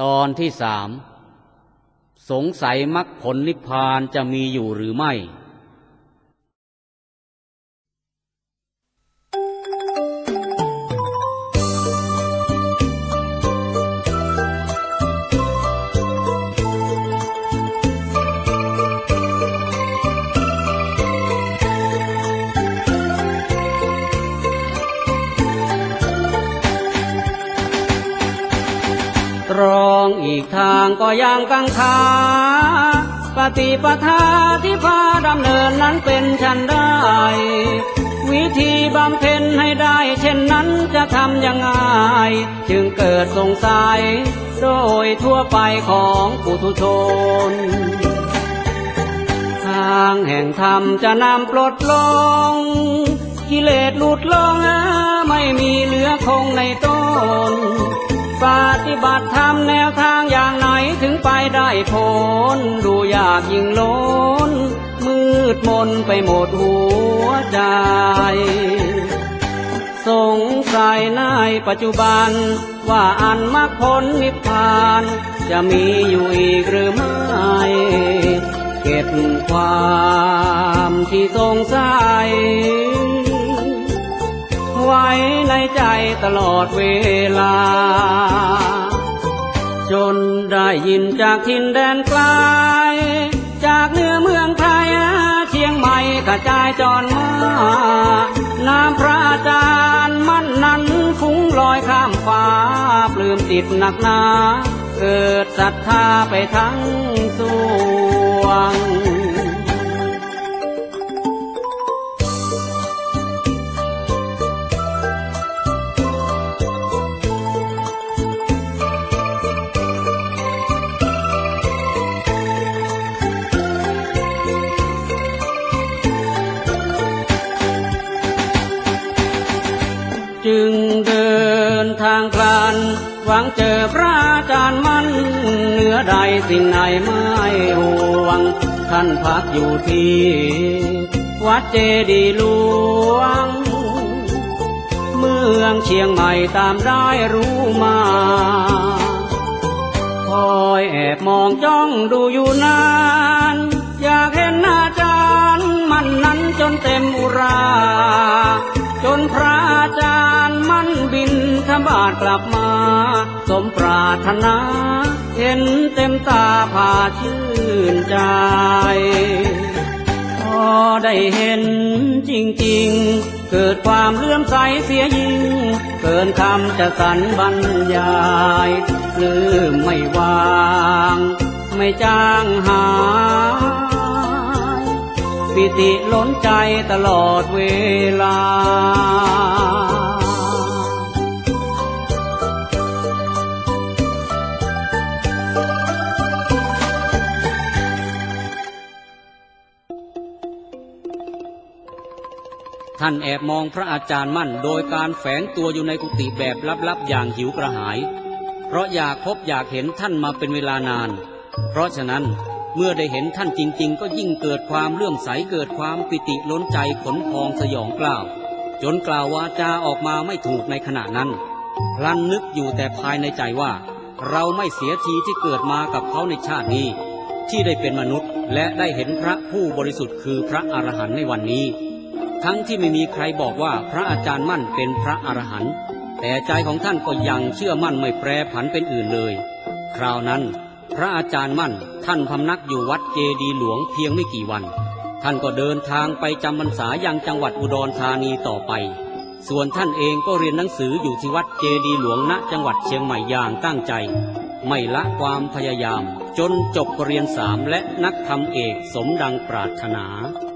ตอนที่สามสงสัยมรรคผลนิพพานจะมีอยู่หรือไม่ตรองอีกทางก็ยังกังขาปฏิปทาที่พาดำเนินนั้นเป็นฉันได้วิธีบำเพ็ญให้ได้เช่นนั้นจะทำยังไงจึงเกิดสงสัยโดยทั่วไปของปุถุชนทางแห่งธรรมจะนำปลดลงกิเลสหลุดลงไม่มีเหลือคงในตนปฏิบัติธรรมแนวทางอย่างไหนถึงไปได้ผลดูยากยิ่งล้นมืดมนไปหมดหัวใจสงสัยในปัจจุบันว่าอันมรรคผลนิพพานจะมีอยู่อีกหรือไม่เก็บความที่สงสัยไว้ในใจตลอดเวลาจนได้ยินจากถิ่นแดนไกลจากเหนือเมืองไทยเชียงใหม่กระจายจรมานามพระอาจารย์มั่นนั้นฟุ้งลอยข้ามฟ้าปลื้มติดหนักหนาเกิดศรัทธาไปทั้งสวงจึงเดินทางพลันหวังเจอพระอาจารย์มั่นเหนือใดสิ่งไหนไม่ห่วงท่านพักอยู่ที่วัดเจดีย์หลวงเมืองเชียงใหม่ตามได้รู้มาคอยแอบมองจ้องดูอยู่นานอยากเห็นอาจารย์มั่นนั้นจนเต็มอุราจนพระอาจารย์มั่นบินทบาทกลับมาสมปรารถนาเห็นเต็มตาพาชื่นใจพอได้เห็นจริงๆเกิดความเลื่อมใสเสียยิ่งเกินคำจะสรรบรรยายปลื้มไม่วางไม่จางหายปิติล้นใจตลอดเวลาท่านแอบมองพระอาจารย์มั่นโดยการแฝงตัวอยู่ในกุฏิแบบลับๆอย่างหิวกระหายเพราะอยากพบอยากเห็นท่านมาเป็นเวลานานเพราะฉะนั้นเมื่อได้เห็นท่านจริงๆก็ยิ่งเกิดความเลื่อมใสเกิดความปิติล้นใจขนพองสยองกล้าวจนกล่าววาจาออกมาไม่ถูกในขณะนั้นพลันนึกอยู่แต่ภายในใจว่าเราไม่เสียทีที่เกิดมากับเขาในชาตินี้ที่ได้เป็นมนุษย์และได้เห็นพระผู้บริสุทธิ์คือพระอรหันต์ในวันนี้ทั้งที่ไม่มีใครบอกว่าพระอาจารย์มั่นเป็นพระอรหันต์แต่ใจของท่านก็ยังเชื่อมั่นไม่แปรผันเป็นอื่นเลยคราวนั้นพระอาจารย์มั่นท่านพำนักอยู่วัดเจดีย์หลวงเพียงไม่กี่วันท่านก็เดินทางไปจำพรรษายังจังหวัดอุดรธานีต่อไปส่วนท่านเองก็เรียนหนังสืออยู่ที่วัดเจดีย์หลวงณจังหวัดเชียงใหม่อย่างตั้งใจไม่ละความพยายามจนจบปริญญา3และนักธรรมเอกสมดังปรารถนา